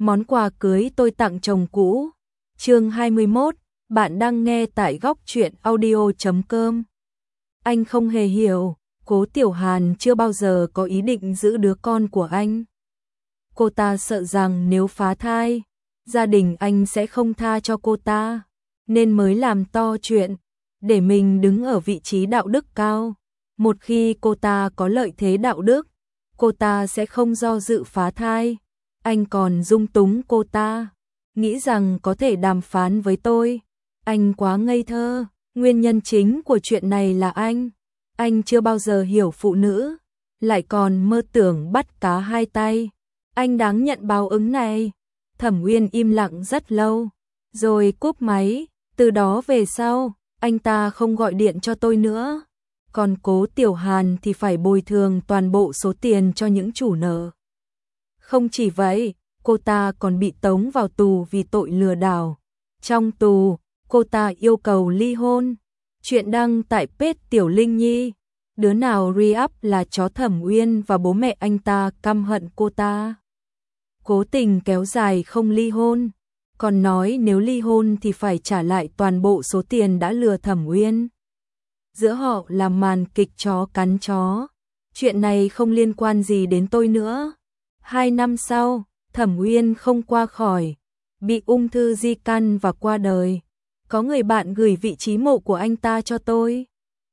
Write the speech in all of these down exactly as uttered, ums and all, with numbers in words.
Món quà cưới tôi tặng chồng cũ. Chương hai mươi mốt, bạn đang nghe tại góc truyện audio chấm com. Anh không hề hiểu, Cố Tiểu Hàn chưa bao giờ có ý định giữ đứa con của anh. Cô ta sợ rằng nếu phá thai, gia đình anh sẽ không tha cho cô ta, nên mới làm to chuyện, để mình đứng ở vị trí đạo đức cao. Một khi cô ta có lợi thế đạo đức, cô ta sẽ không do dự phá thai. Anh còn dung túng cô ta, nghĩ rằng có thể đàm phán với tôi. Anh quá ngây thơ, nguyên nhân chính của chuyện này là anh. Anh chưa bao giờ hiểu phụ nữ, lại còn mơ tưởng bắt cá hai tay. Anh đáng nhận báo ứng này. Thẩm Uyên im lặng rất lâu, rồi cúp máy. Từ đó về sau, anh ta không gọi điện cho tôi nữa. Còn Cố Tiểu Hàn thì phải bồi thường toàn bộ số tiền cho những chủ nợ. Không chỉ vậy, cô ta còn bị tống vào tù vì tội lừa đảo. Trong tù, cô ta yêu cầu ly hôn. Chuyện đăng tại page Tiểu Linh Nhi. Đứa nào re-up là chó Thẩm Uyên và bố mẹ anh ta căm hận cô ta. Cố tình kéo dài không ly hôn, còn nói nếu ly hôn thì phải trả lại toàn bộ số tiền đã lừa Thẩm Uyên. Giữa họ là màn kịch chó cắn chó. Chuyện này không liên quan gì đến tôi nữa. Hai năm sau, Thẩm Uyên không qua khỏi, bị ung thư di căn và qua đời. Có người bạn gửi vị trí mộ của anh ta cho tôi.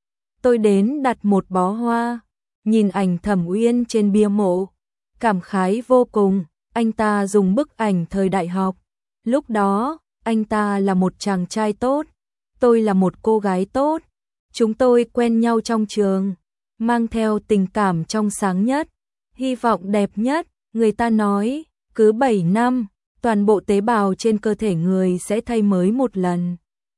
Tôi đến đặt một bó hoa, nhìn ảnh Thẩm Uyên trên bia mộ, cảm khái vô cùng. Anh ta dùng bức ảnh thời đại học. Lúc đó, anh ta là một chàng trai tốt, tôi là một cô gái tốt. Chúng tôi quen nhau trong trường, mang theo tình cảm trong sáng nhất, hy vọng đẹp nhất. Người ta nói, cứ bảy năm, toàn bộ tế bào trên cơ thể người sẽ thay mới một lần.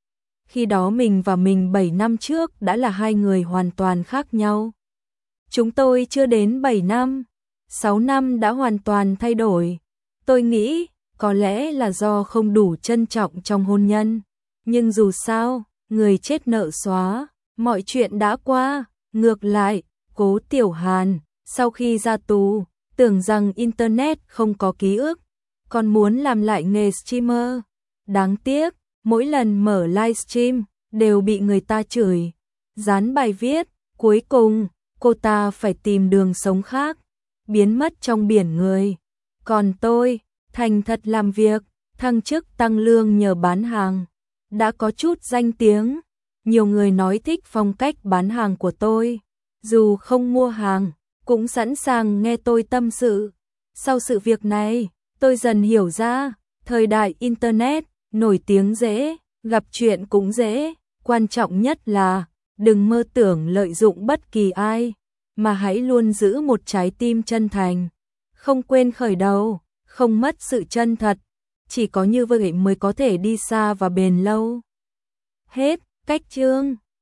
Khi đó mình và mình bảy năm trước đã là hai người hoàn toàn khác nhau. Chúng tôi chưa đến bảy năm, sáu năm đã hoàn toàn thay đổi. Tôi nghĩ, có lẽ là do không đủ trân trọng trong hôn nhân. Nhưng dù sao, người chết nợ xóa, mọi chuyện đã qua. Ngược lại, Cố Tiểu Hàn, sau khi ra tù, tưởng rằng Internet không có ký ức, còn muốn làm lại nghề streamer. Đáng tiếc, mỗi lần mở livestream, đều bị người ta chửi, dán bài viết. Cuối cùng, cô ta phải tìm đường sống khác, biến mất trong biển người. Còn tôi, thành thật làm việc, thăng chức tăng lương nhờ bán hàng. Đã có chút danh tiếng, nhiều người nói thích phong cách bán hàng của tôi. Dù không mua hàng, cũng sẵn sàng nghe tôi tâm sự. Sau sự việc này, tôi dần hiểu ra, thời đại Internet, nổi tiếng dễ, gặp chuyện cũng dễ. Quan trọng nhất là, đừng mơ tưởng lợi dụng bất kỳ ai, mà hãy luôn giữ một trái tim chân thành. Không quên khởi đầu, không mất sự chân thật. Chỉ có như vậy mới có thể đi xa và bền lâu. Hết, cách chương.